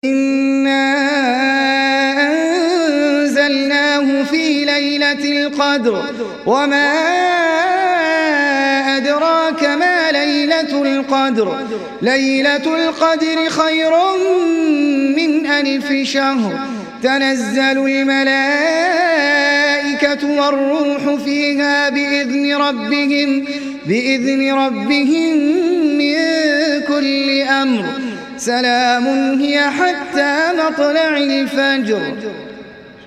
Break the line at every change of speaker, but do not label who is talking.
إنا أنزلناه في ليلة القدر وما أدراك ما ليلة القدر ليلة القدر خير من 1000 شهر تنزل الملائكة والروح فيها بإذن ربهم من كل أمر سلام هي حتى مطلع الفجر